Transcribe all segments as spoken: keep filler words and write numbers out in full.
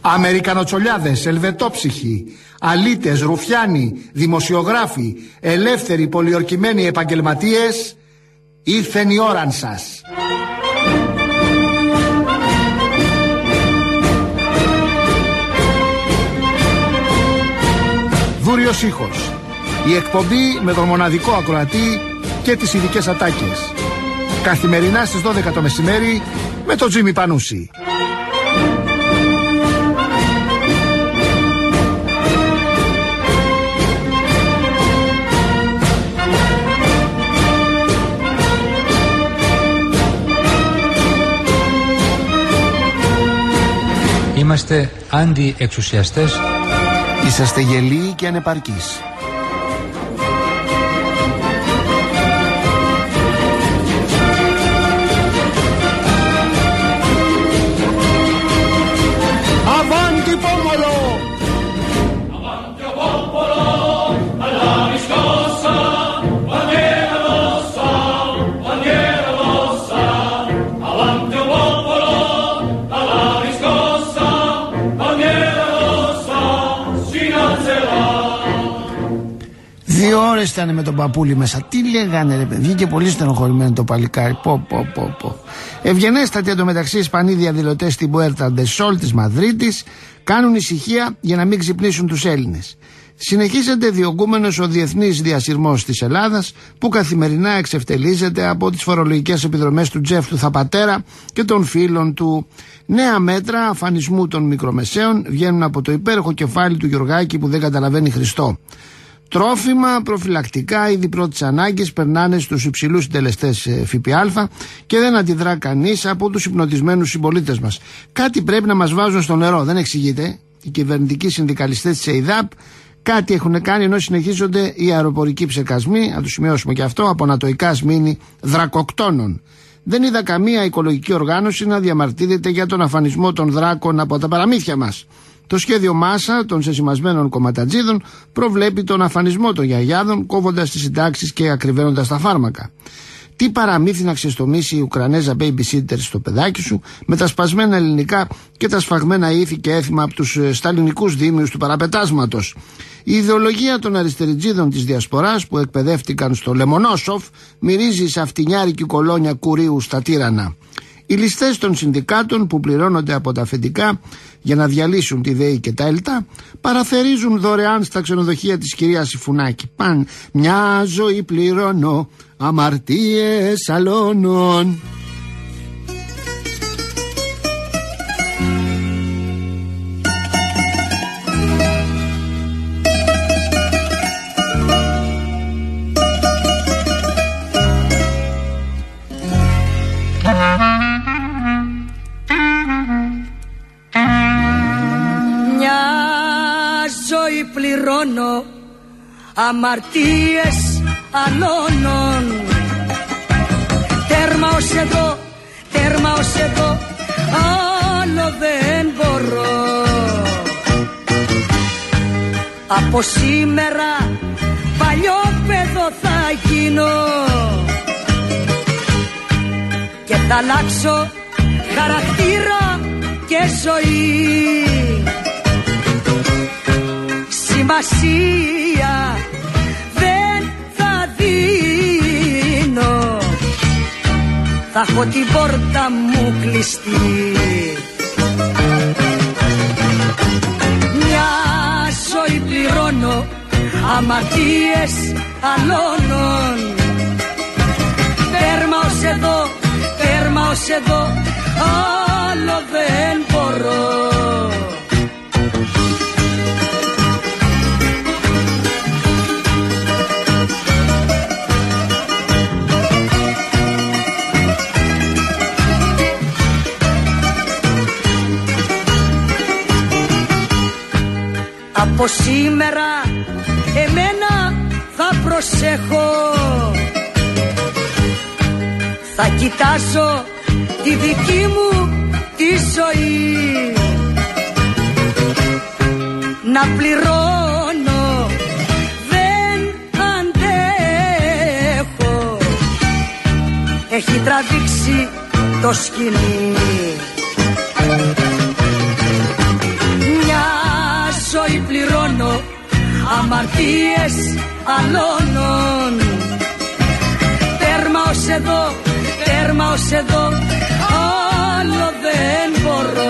Αμερικανοτσολιάδες, ελβετόψυχοι, αλήτες, ρουφιάνοι, δημοσιογράφοι, ελεύθεροι πολιορκημένοι επαγγελματίες, ήρθεν η ώραν σας. Δούριος ήχος. Η εκπομπή με τον μοναδικό ακροατή και τις ειδικές ατάκες. Καθημερινά στις δώδεκα το μεσημέρι με τον Τζίμι Πανούση. Είμαστε αντιεξουσιαστές. Είσαστε γελοί και ανεπαρκείς. Avanti Pomolo! Avanti Pomolo, alla riscossa, bandiera rossa, bandiera rossa. Avanti Pomolo, alla riscossa, bandiera rossa, si alzerà. Δύο ώρες ήταν με τον παππούλη μέσα. Τι λέγανε ρε παιδί. Βγήκε πολύ στενοχωρημένο το παλικάρι. Πω πω πω πω. Ευγενέστατοι εντωμεταξύ Ισπανοί διαδηλωτές στην Πουέρτα ντε Σόλ της Μαδρίτης κάνουν ησυχία για να μην ξυπνήσουν τους Έλληνες. Συνεχίζεται διωγγούμενος ο διεθνής διασυρμός της Ελλάδας που καθημερινά εξευτελίζεται από τις φορολογικές επιδρομές του Τζεφ του Θαπατέρα και των φίλων του. Νέα μέτρα αφανισμού των μικρομεσαίων βγαίνουν από το υπέροχο κεφάλι του Γιωργάκη που δεν καταλαβαίνει Χριστό. Τρόφιμα, προφυλακτικά, είδη πρώτης ανάγκης περνάνε στους υψηλούς συντελεστές ΦΠΑ και δεν αντιδρά κανείς από τους υπνοτισμένους συμπολίτες μας. Κάτι πρέπει να μας βάζουν στο νερό, δεν εξηγείται. Οι κυβερνητικοί συνδικαλιστές της ΕΙΔΑΠ κάτι έχουν κάνει ενώ συνεχίζονται οι αεροπορικοί ψεκασμοί, να το σημειώσουμε και αυτό, από ανατοϊκά σμήνη δρακοκτώνων. Δεν είδα καμία οικολογική οργάνωση να διαμαρτύρεται για τον αφανισμό των δράκων από τα παραμύθια μας. Το σχέδιο Μάσα των σεσημασμένων κομματατζίδων προβλέπει τον αφανισμό των γιαγιάδων, κόβοντας τις συντάξεις και ακριβένοντας τα φάρμακα. Τι παραμύθι να ξεστομίσει η Ουκρανέζα babysitter στο παιδάκι σου με τα σπασμένα ελληνικά και τα σφαγμένα ήθη και έθιμα από τους σταλινικούς δήμιους του παραπετάσματος. Η ιδεολογία των αριστεριτζίδων της διασποράς που εκπαιδεύτηκαν στο Λεμονόσοφ μυρίζει σε αυτινιάρικη κολόνια κουρίου στα τύρανα. Οι ληστές των συνδικάτων που πληρώνονται από τα αφεντικά για να διαλύσουν τη ΔΕΗ και τα ΕΛΤΑ παραθερίζουν δωρεάν στα ξενοδοχεία της κυρίας Ιφουνάκη. Παν μια ζωή πληρώνω, αμαρτίες αλώνων. Πληρώνω αμαρτίες αλώνων. Τέρμα ως εδώ, τέρμα ως εδώ, άλλο δεν μπορώ. Από σήμερα παλιό παιδό θα γίνω και θα αλλάξω χαρακτήρα και ζωή. Σημασία δεν θα δίνω, θα έχω την πόρτα μου κλειστή. Μια ζωή πληρώνω, αμαρτίες αλώνων. Τέρμα ως εδώ, τέρμα ως εδώ, άλλο δεν μπορώ. Από σήμερα εμένα θα προσέχω, θα κοιτάσω τη δική μου τη ζωή, να πληρώνω δεν αντέχω, έχει τραβήξει το σκηνή. αμαρτίες αλώνων. Τέρμα ως εδώ, τέρμα ως εδώ, άλλο δεν μπορώ.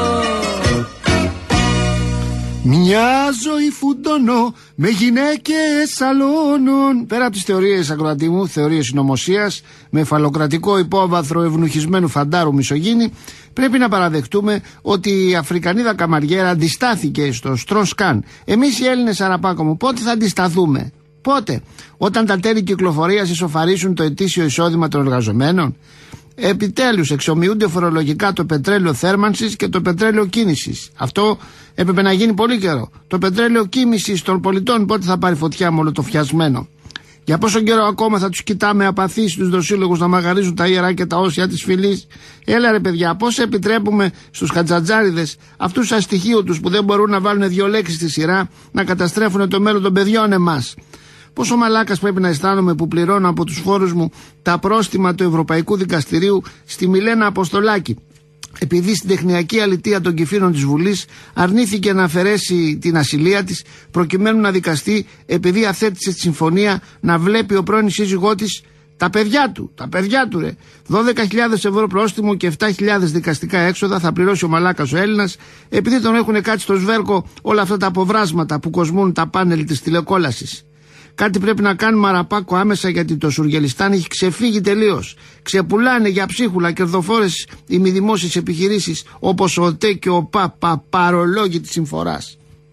Μια ζωή φουντώνω με γυναίκες αλώνων. Πέρα από τις θεωρίες, ακροατή μου, θεωρίες συνωμοσίας, με φαλοκρατικό υπόβαθρο ευνουχισμένου φαντάρου μισογίνη, πρέπει να παραδεχτούμε ότι η Αφρικανίδα Καμαριέρα αντιστάθηκε στο Στρονσκάν. Εμείς οι Έλληνες, Αραπάκο μου, πότε θα αντισταθούμε? Πότε? Όταν τα τέλη κυκλοφορίας ισοφαρίσουν το ετήσιο εισόδημα των εργαζομένων? Επιτέλους εξομοιούνται φορολογικά το πετρέλαιο θέρμανσης και το πετρέλαιο κίνησης. Αυτό έπρεπε να γίνει πολύ καιρό. Το πετρέλαιο κίνησης των πολιτών πότε θα πάρει φωτιά με όλο το φιασμένο? Για πόσο καιρό ακόμα θα τους κοιτάμε απαθείς τους δοσύλλογους να μαγαρίζουν τα ιερά και τα όσια της φυλής? Έλα ρε παιδιά, πώς επιτρέπουμε στους χατζατζάριδες, αυτούς τους αστοιχείωτους που δεν μπορούν να βάλουν δύο λέξεις στη σειρά, να καταστρέφουν το μέλλον των παιδιών εμάς? Πόσο μαλάκας πρέπει να αισθάνομαι που πληρώνω από τους φόρους μου τα πρόστιμα του Ευρωπαϊκού Δικαστηρίου στη Μιλένα Αποστολάκη, επειδή στην τεχνιακή αλητεία των κυφήνων της Βουλής αρνήθηκε να αφαιρέσει την ασυλία της προκειμένου να δικαστεί, επειδή αθέτησε τη συμφωνία να βλέπει ο πρώην σύζυγό της τα παιδιά του, τα παιδιά του ρε. δώδεκα χιλιάδες ευρώ πρόστιμο και επτά χιλιάδες δικαστικά έξοδα θα πληρώσει ο μαλάκας ο Έλληνας, επειδή τον έχουν κάτσει στο σβέρκο όλα αυτά τα αποβράσματα που κοσμούν τα πάνελ της τηλεκόλασης. Κάτι πρέπει να κάνουμε, Αραπάκο, άμεσα, γιατί το Σουργελιστάν έχει ξεφύγει τελείως. Ξεπουλάνε για ψίχουλα κερδοφόρες ημιδημόσιες επιχειρήσεις όπως ο ΟΤΕ και ο ΠΑΠΑ, παρολόγοι της συμφοράς.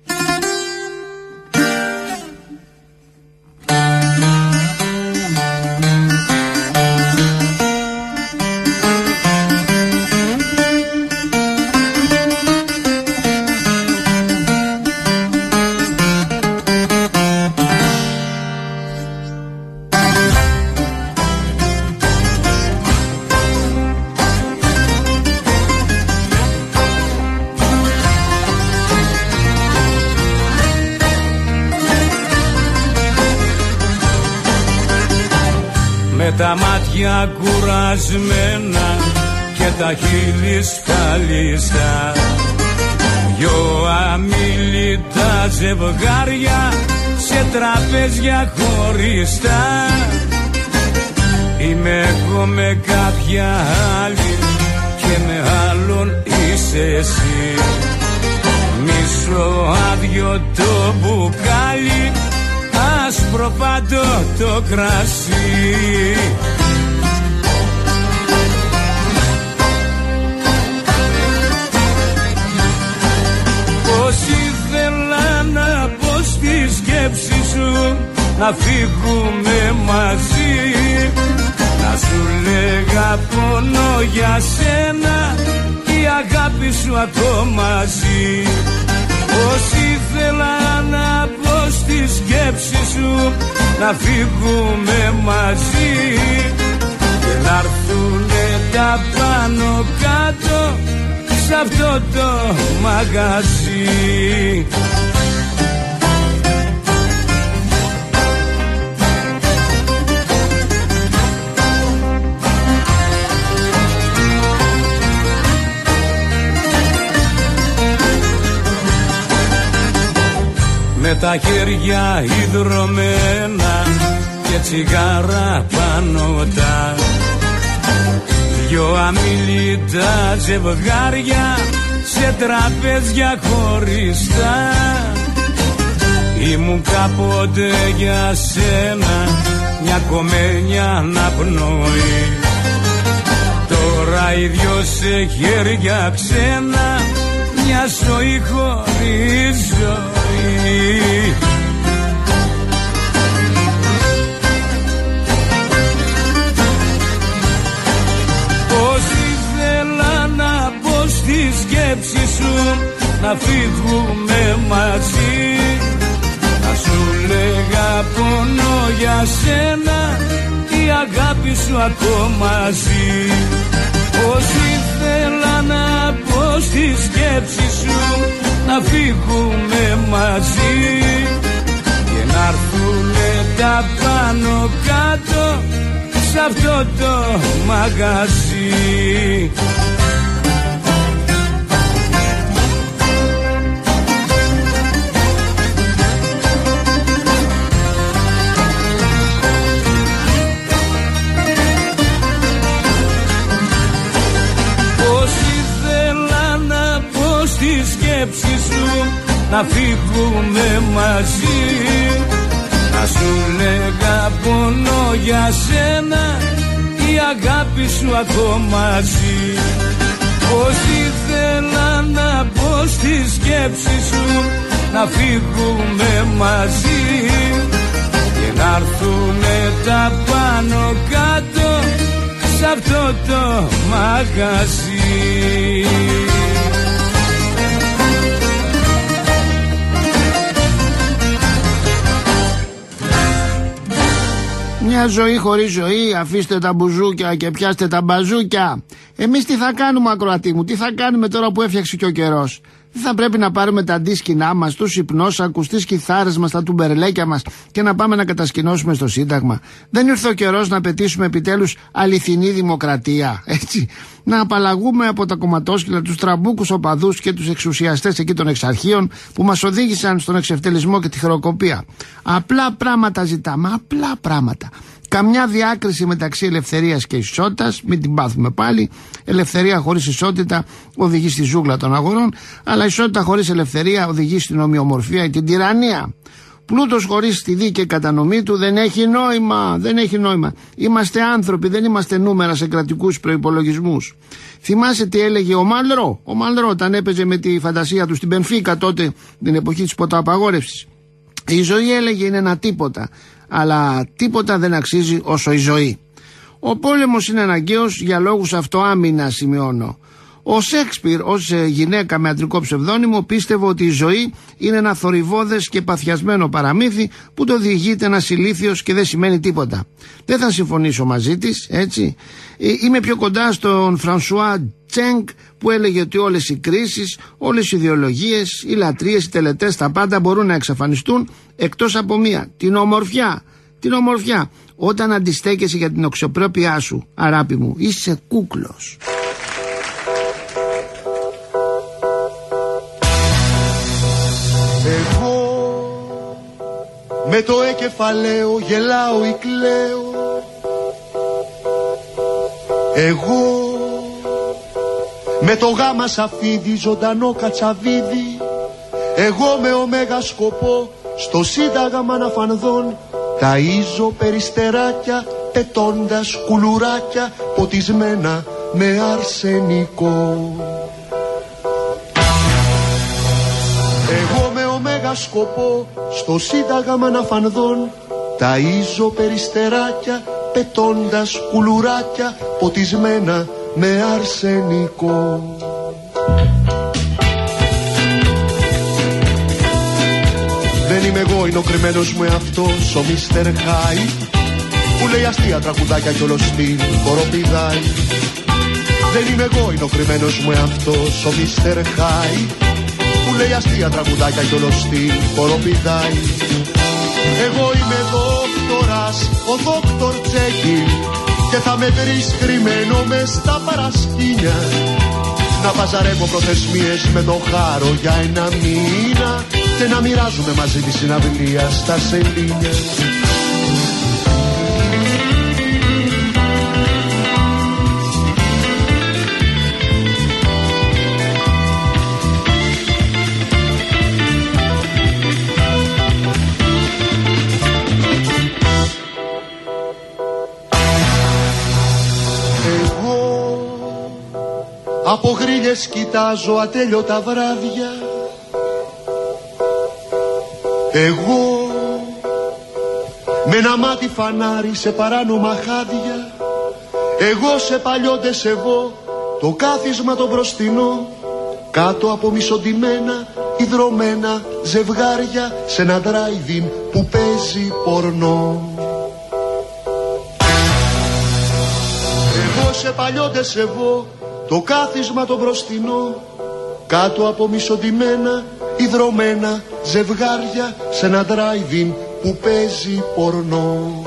Με τα μάτια κουρασμένα και τα χείλη σκαλιστά, δυο αμιλητά ζευγάρια σε τραπέζια χωριστά. Είμαι εγώ με κάποια άλλη και με άλλον είσαι εσύ. Μισό άδειο το μπουκάλι, άσπρο παντό το κρασί. Πώς ήθελα να πω στη σκέψη σου να φύγουμε μαζί, να σου λέγα πόνο για σένα, η αγάπη σου ακόμα ζει. Πώς ήθελα να πω στη σκέψη σου να φύγουμε μαζί και να έρθουνε τα πάνω κάτω σ' αυτό το μαγαζί. Με τα χέρια υδρωμένα και τσιγάρα πάνω τα, δυο αμιλητά ζευγάρια σε τραπέζια χωριστά. Ήμουν κάποτε για σένα μια κομμένια αναπνοή, τώρα οι δυο σε χέρια ξένα μια ζωή χωρίς ζωή. Πώς ήθελα να πω στη σκέψη σου να φύγουμε μαζί, να σου λέγα πόνο για σένα, η αγάπη σου ακόμα ζει. Πώς ήθελα να πω στη σκέψη σου να φύγουμε μαζί και να έρθουνε τα πάνω κάτω σ' αυτό το μαγαζί. σκέψη σου να φύγουμε μαζί. Να σου λέγα πονώ για σένα, η αγάπη σου ακόμα ζει. Πως ήθελα να πω στη σκέψη σου να φύγουμε μαζί και να έρθουνε τα πάνω κάτω σ' αυτό το μαγαζί. Μια ζωή χωρίς ζωή, αφήστε τα μπουζούκια και πιάστε τα μπαζούκια. Εμείς τι θα κάνουμε, ακροατή μου, τι θα κάνουμε τώρα που έφτιαξε και ο καιρός? Δεν θα πρέπει να πάρουμε τα αντίσκηνά μας, τους υπνόσακους, τις κιθάρες μας, τα τουμπερλέκια μας και να πάμε να κατασκηνώσουμε στο Σύνταγμα? Δεν ήρθε ο καιρός να πετύσουμε επιτέλους αληθινή δημοκρατία, έτσι? Να απαλλαγούμε από τα κομματόσκυλα, τους τραμπούκους οπαδούς και τους εξουσιαστές εκεί των εξαρχείων που μας οδήγησαν στον εξευτελισμό και τη χρεοκοπία. Απλά πράγματα ζητάμε, απλά πράγματα. Καμιά διάκριση μεταξύ ελευθερίας και ισότητας, μην την πάθουμε πάλι. Ελευθερία χωρίς ισότητα οδηγεί στη ζούγκλα των αγορών, αλλά ισότητα χωρίς ελευθερία οδηγεί στην ομοιομορφία ή την τυραννία. Πλούτος χωρίς τη δίκαιη κατανομή του δεν έχει νόημα, δεν έχει νόημα. Είμαστε άνθρωποι, δεν είμαστε νούμερα σε κρατικούς προϋπολογισμούς. Θυμάσαι τι έλεγε ο Μαλρό, ο Μαλρό όταν έπαιζε με τη φαντασία του στην Μπενφίκα τότε, την εποχή της ποτοαπαγόρευσης. Η ζωή, έλεγε, είναι ένα τίποτα, αλλά τίποτα δεν αξίζει όσο η ζωή. Ο πόλεμος είναι αναγκαίος για λόγους αυτοάμυνας, σημειώνω. Ο Σέξπιρ, ως γυναίκα με αντρικό ψευδόνυμο, πίστευε ότι η ζωή είναι ένα θορυβώδες και παθιασμένο παραμύθι που το διηγείται ένας ηλίθιος και δεν σημαίνει τίποτα. Δεν θα συμφωνήσω μαζί της, έτσι. Είμαι πιο κοντά στον Φρανσουά Τσέγκ που έλεγε ότι όλες οι κρίσεις, όλες οι ιδεολογίες, οι λατρείες, οι τελετές, τα πάντα μπορούν να εξαφανιστούν εκτός από μία, την ομορφιά. Την ομορφιά. Όταν αντιστέκεσαι για την αξιοπρέπειά σου, αράπη μου, είσαι κούκλος. Εγώ με το εκεφαλαίο γελάω ή κλαίω. Εγώ με το γάμα σαφίδι ζωντανό κατσαβίδι. Εγώ με ωμέγα σκοπό στο Σύνταγμα να φανδών ταΐζω περιστεράκια πετώντας κουλουράκια ποτισμένα με αρσενικό. Εγώ με ωμέγα σκοπό στο Σύνταγμα να φανδών ταΐζω περιστεράκια πετώντας κουλουράκια ποτισμένα με αρσενικό. Δεν είμαι εγώ, είναι ο κρυμμένος μου εαυτός, ο Μίστερ Χάι, που λέει αστεία τραγουδάκια κι όλο στην χοροπηδάει. Δεν είμαι εγώ, είναι ο κρυμμένος μου εαυτός, ο Μίστερ Χάι, που λέει αστεία τραγουδάκια κι όλο στην χοροπηδάει. Εγώ είμαι δόκτορας, ο δόκτωρ Τζέκιλ, και θα με βρεις κρυμμένο μες στα παρασκήνια να παζαρεύω προθεσμίες με το χάρο για ένα μήνα και να μοιράζουμε μαζί τη συναυλία στα σελήνια. Από γρίλες κοιτάζω ατέλειωτα βράδια. Εγώ με ένα μάτι φανάρι σε παράνομα χάδια. Εγώ σε παλιόντες εγώ το κάθισμα το μπροστινό, κάτω από μισοντυμένα υδρωμένα ζευγάρια σε ένα drive-in που παίζει πορνό. Εγώ σε παλιόντες εγώ το κάθισμα το μπροστινό, κάτω από μισοντυμένα υδρωμένα ζευγάρια σε ένα drive-in που παίζει πορνό.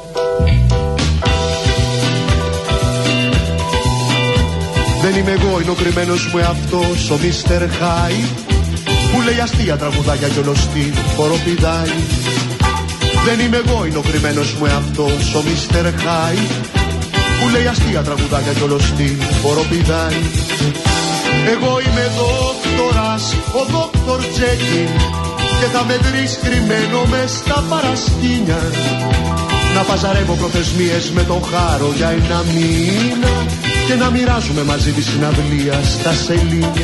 Δεν είμαι εγώ, είναι ο κρυμμένος μου εαυτός, ο Μίστερ Χάι, που λέει αστεία τραγουδάκια κι όλο στην χοροπηδάει. Δεν είμαι εγώ, είναι ο κρυμμένος μου εαυτός, ο Μίστερ Χάι, που λέει αστεία τραγουδάκια κι όλο στην χοροπηδάει. Εγώ είμαι δόκτορας, ο δόκτωρ Τζέκιν, και θα με βρεις κρυμμένο μες στα παρασκήνια, να παζαρεύω προθεσμίες με τον Χάρο για ένα μήνα και να μοιράζουμε μαζί τη συναυλία στα σελήνια.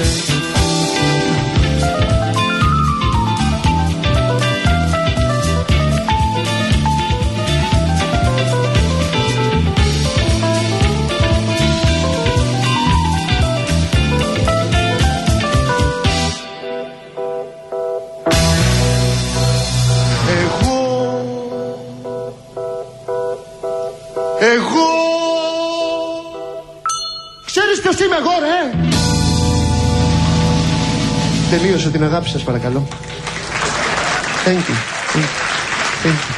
Εγώ... Ξέρεις ποιος είμαι εγώ, ρε? Τελείωσε την αγάπη σας, παρακαλώ. Thank you. Thank you.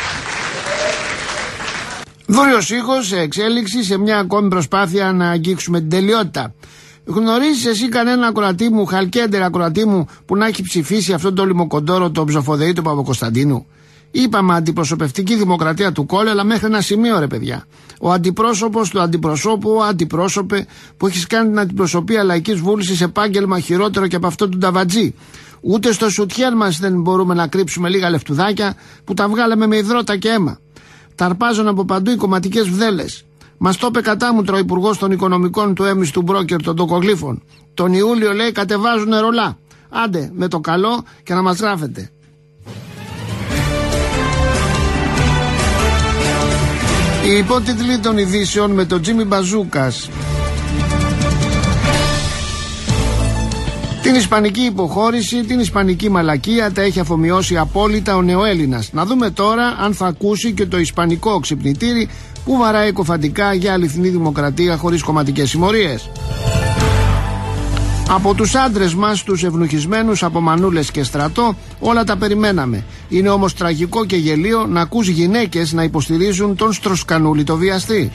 Δούριος ήχος σε εξέλιξη, σε μια ακόμη προσπάθεια να αγγίξουμε την τελειότητα. Γνωρίζεις εσύ κανένα ακροατή μου, χαλκέντερ ακροατή μου, που να έχει ψηφίσει αυτόν τον λιμοκοντόρο, τον ψοφοδεή του Παπακοσταντίνου? Είπαμε αντιπροσωπευτική δημοκρατία του κόλλου, αλλά μέχρι ένα σημείο, ρε παιδιά. Ο αντιπρόσωπος του αντιπροσώπου, ο αντιπρόσωπε, που έχει κάνει την αντιπροσωπεία λαϊκής βούλησης επάγγελμα χειρότερο και από αυτό του Νταβατζή. Ούτε στο σουτιέν μας δεν μπορούμε να κρύψουμε λίγα λεφτουδάκια που τα βγάλαμε με υδρότα και αίμα. Ταρπάζουν από παντού οι κομματικές βδέλες. Μας το είπε κατάμουτρο ο υπουργός των οικονομικών του έμις του μπρόκερ των τοκογλύφων. Τον Ιούλιο, λέει, κατεβάζουν ρολά. Άντε με το καλό και να μας γράφετε. Οι υπότιτλοι των ειδήσεων με τον Τζίμι Μπαζούκας. Την ισπανική υποχώρηση, την ισπανική μαλακία τα έχει αφομοιώσει απόλυτα ο νεοέλληνας. Να δούμε τώρα αν θα ακούσει και το ισπανικό ξυπνητήρι που βαράει κοφαντικά για αληθινή δημοκρατία χωρίς κομματικές συμμορίες. Από τους άντρες μας, τους ευνουχισμένους από μανούλες και στρατό, όλα τα περιμέναμε. Είναι όμως τραγικό και γελίο να ακούς γυναίκες να υποστηρίζουν τον στροσκανούλη το βιαστή.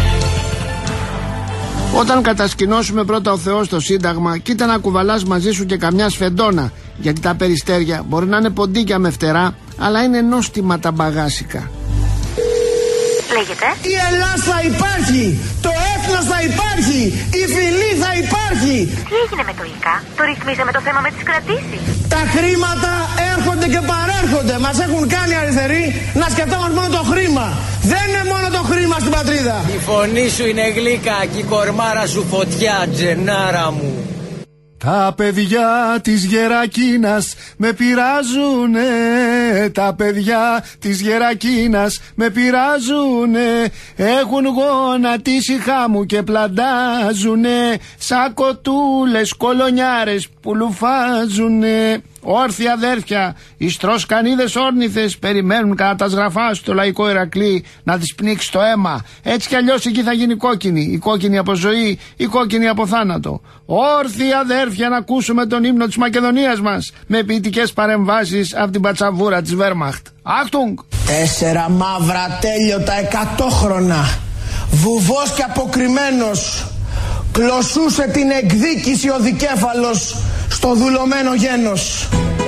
Όταν κατασκηνώσουμε πρώτα ο Θεός το Σύνταγμα, κοίτα να κουβαλάς μαζί σου και καμιά σφεντόνα, γιατί τα περιστέρια μπορεί να είναι ποντίκια με φτερά, αλλά είναι νόστιμα τα μπαγάσικα. Λέγεται. Η Ελλάδα θα υπάρχει, το έθνος θα υπάρχει, η φυλή θα υπάρχει. Τι έγινε με το ΙΚΑ, το ρυθμίσαμε το θέμα με τις κρατήσεις? Τα χρήματα έρχονται και παρέρχονται. Μας έχουν κάνει αριστεροί να σκεφτόμαστε μόνο το χρήμα. Δεν είναι μόνο το χρήμα στην πατρίδα. Η φωνή σου είναι γλύκα και η κορμάρα σου φωτιά, τζενάρα μου. Τα παιδιά της Γερακίνας με πειράζουνε, τα παιδιά της Γερακίνας με πειράζουνε, έχουν γονατίσει χάμου και πλαντάζουνε, σαν κοτούλες κολονιάρες που λουφάζουνε. Όρθιοι αδέρφια, οι στροσκανίδες όρνηθες περιμένουν κατά τα σγραφά στο λαϊκό Ηρακλή να τις πνίξει το αίμα. Έτσι κι αλλιώς εκεί θα γίνει κόκκινη, η κόκκινη από ζωή, η κόκκινη από θάνατο. Όρθιοι αδέρφια, να ακούσουμε τον ύμνο της Μακεδονίας μας με ποιητικές παρεμβάσεις από την πατσαβούρα της Βέρμαχτ. Άχτουγκ! Τέσσερα μαύρα τέλειωτα εκατόχρονα, βουβός και αποκριμένος, κλωσούσε την εκδίκηση ο δικέφαλος στο δουλωμένο γένος.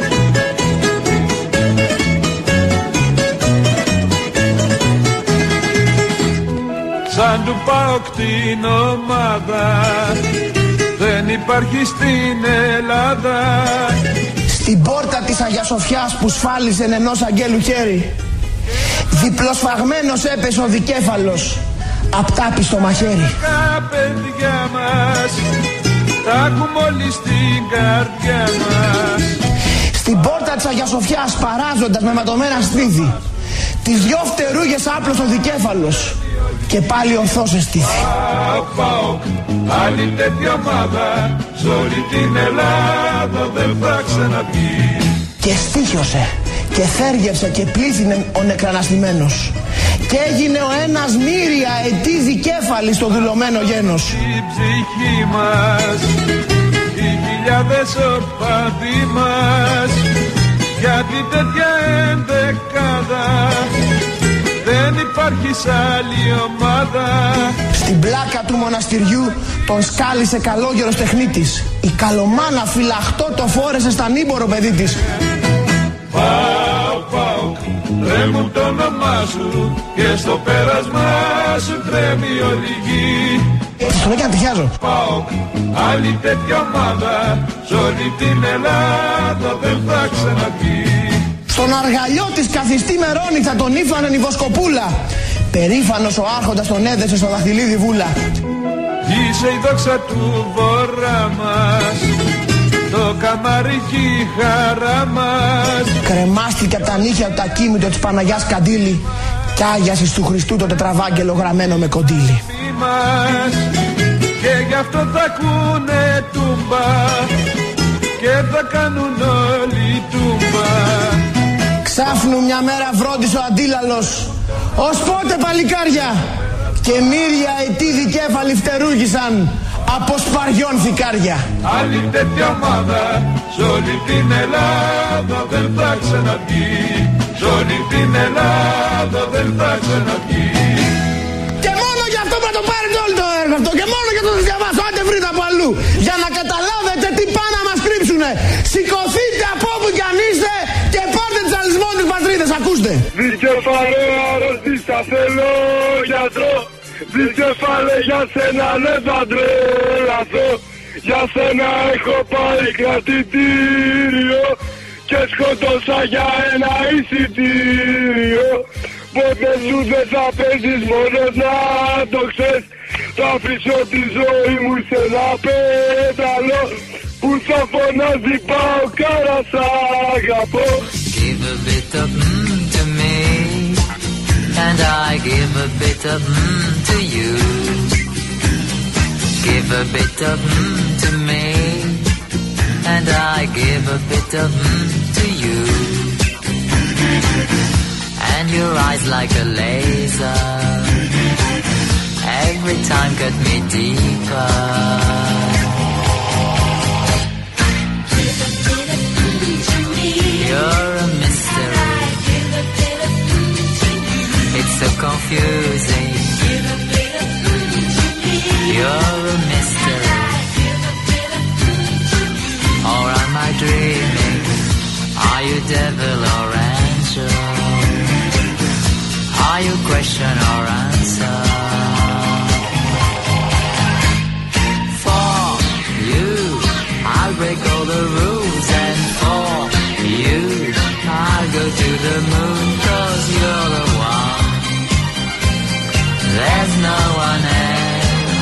Σαν του ΠΑΟΚ την ομάδα δεν υπάρχει στην Ελλάδα. Στην πόρτα της Αγίας Σοφιάς που σφάλιζε ενός αγγέλου χέρι, διπλοσφαγμένος έπεσε ο δικέφαλος απ' τάπη στο μαχαίρι. Τα παιδιά μας τα έχουμε όλοι στην καρδιά μας. Στην πόρτα της Αγίας Σοφιάς παράζοντας με ματωμένα στήθη, τις δυο φτερούγες άπλωσε ο δικέφαλος και πάλι ορθώς εστήθη. ΠΑΟΚ, άλλη τέτοια ομάδα σ' όλη την Ελλάδα δεν θα ξαναβγεί. Και στήχιωσε και θέργευσε και πλήθυνε ο νεκραναστημένος και έγινε ο ένας μύρια ετή δικέφαλη στο δουλωμένο γένος. Η ψυχή μας, οι χιλιάδες ορφαδοί μας, γιατί τέτοια ενδεκάδα δεν υπάρχει σ' άλλη ομάδα. Στην πλάκα του μοναστηριού τον σκάλισε καλόγερος τεχνίτης. Η καλομάνα φυλαχτό το φόρεσε στα νύμπορο παιδί της. Πάω, πάω, τρέμουν το όνομά σου και στο πέρασμά σου τρέμει όλη γη. στο λέω και να τυχιάζω. Άλλη τέτοια ομάδα σ' όλη την Ελλάδα δεν θα ξαναπεί. Στον αργαλιό της καθιστή Μερώνη τον ήφανεν η Βοσκοπούλα. Περήφανος ο άρχοντας τον έδεσε στο δαχτυλίδι βούλα. Είσαι η δόξα του βορρά μας, το καμάρι και η χαρά μας. Κρεμάστηκε απ' τα νύχια του τα κοίμητο της Παναγιάς Καντήλη κι άγιασες του Χριστού το τετραβάγγελο γραμμένο με κοντήλι. Και γι' αυτό θα ακούνε τούμπα και θα κάνουν όλοι τούμπα. Ξάφνου μια μέρα βρόντισε ο αντίλαλος. Ως πότε παλικάρια? Και μύρια ετίδη κέφαλοι φτερούγησαν από σπαριών θικάρια. Άλλη τέτοια ομάδα σ' όλη την Ελλάδα δεν θα ξαναπεί. Σ' όλη την Ελλάδα δεν θα ξαναπεί. Και μόνο για αυτό πρέπει να το πάρετε όλο το έργο αυτό. Και μόνο για το διαβάσω. Άντε βρείτε από αλλού. Για να καταλάβετε τι πάνε να μας κρύψουνε. Σηκωθείτε από όπου κι αν είστε και πάρτε τις αλυσμόνες πατρίδες. Ακούστε. Δικεφαλαίο αρρωστήσα θέλω γιατρό. Δικεφαλέ για σένα ναι θα τρελαθώ. Για σένα έχω πάρει κρατητήριο και σκοτώσα για ένα εισιτήριο. Ποτέ σου δεν θα παίζεις μόνος να το ξέρεις. Θα αφήσω τη ζωή μου σε ένα πέταλο που θα φωνάζει πάω κάρα σ' αγαπώ. Give a bit of mm to me and I give a bit of mm to you. Give a bit of mm to me and I give a bit of mm to you. And your eyes like a laser every time cut me deeper. You're a mystery. It's so confusing. You're a mystery. Or am I dreaming? Are you devil or angel? Are you question or answer? For you, I'll break all the rules, and for you, I'll go to the moon, 'cause you're the one. There's no one else.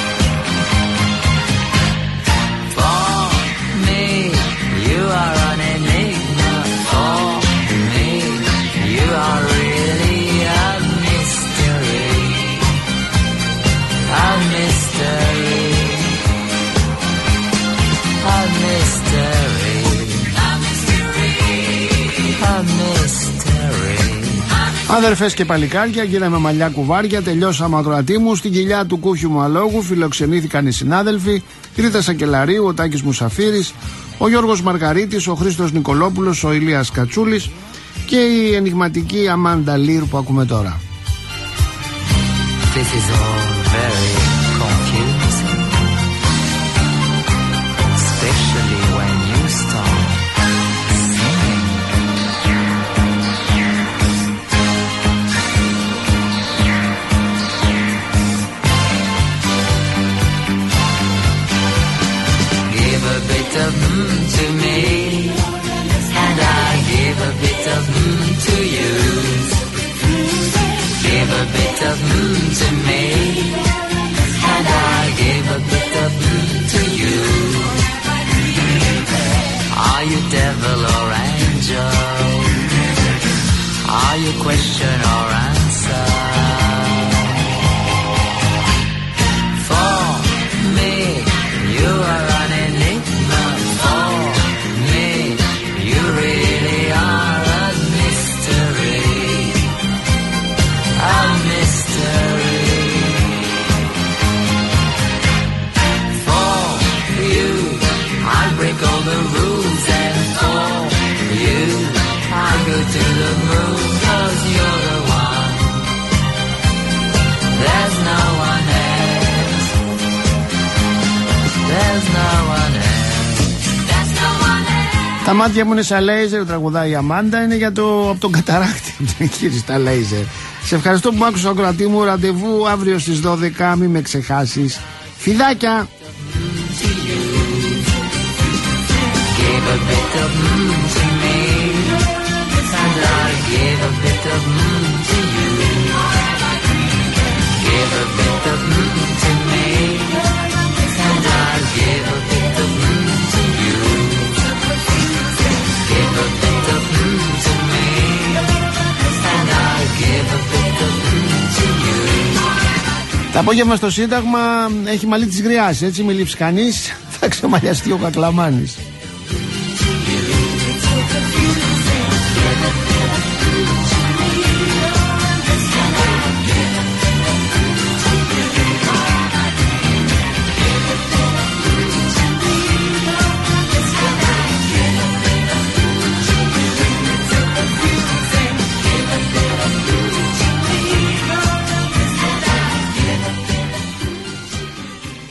For me, you are an enigma. For me, you are really a mystery. A mystery. A mystery. A mystery. A mystery. Αδερφές και παλικάρια, γίναμε μαλλιά κουβάρια, τελειώσαμε ακροατή μου. Στην κοιλιά του Κούχιου μου αλόγου φιλοξενήθηκαν οι συνάδελφοι Ρίτα Σακελαρίου, ο Τάκης Μουσαφίρης, ο Γιώργος Μαργαρίτης, ο Χρήστος Νικολόπουλος, ο Ηλίας Κατσούλης και η ενιγματική Αμάντα Λίρ που ακούμε τώρα. This is all very confusing, especially when you start singing. Give a bit of mm to me, and I give a bit of mm to you. Give a bit of mm to me, and I give a bit of mm to you. Are you devil or angel? Are you question or answer? For me, you are an enigma. For me, you really are a mystery. A mystery. For you, I'll break all the rules, and for you, I'll go to the moon, 'cause you're the one. There's no one else. There's no one else. There's no one else. Τα μάτια μου είναι σαν λέιζερ, τραγουδάει η Αμάντα, είναι για το, από τον καταράκτη, από την εγχείρηση τα λέιζερ. Σε ευχαριστώ που μ' άκουσες ακροατή μου, ραντεβού αύριο στις δώδεκα, μην με ξεχάσεις. Φιδάκια. Give a bit of mm to me, and I'll give a bit of mm to you. Give a bit of mm to me, and I'll give a bit of mm to you. Give a bit of mm to me, and I'll give a bit of mm to you. Το απόγευμα στο Σύνταγμα έχει μαλλί της γριάς, έτσι, μη λείψει κανείς, θα ξεμαλιαστεί ο Κακλαμάνης.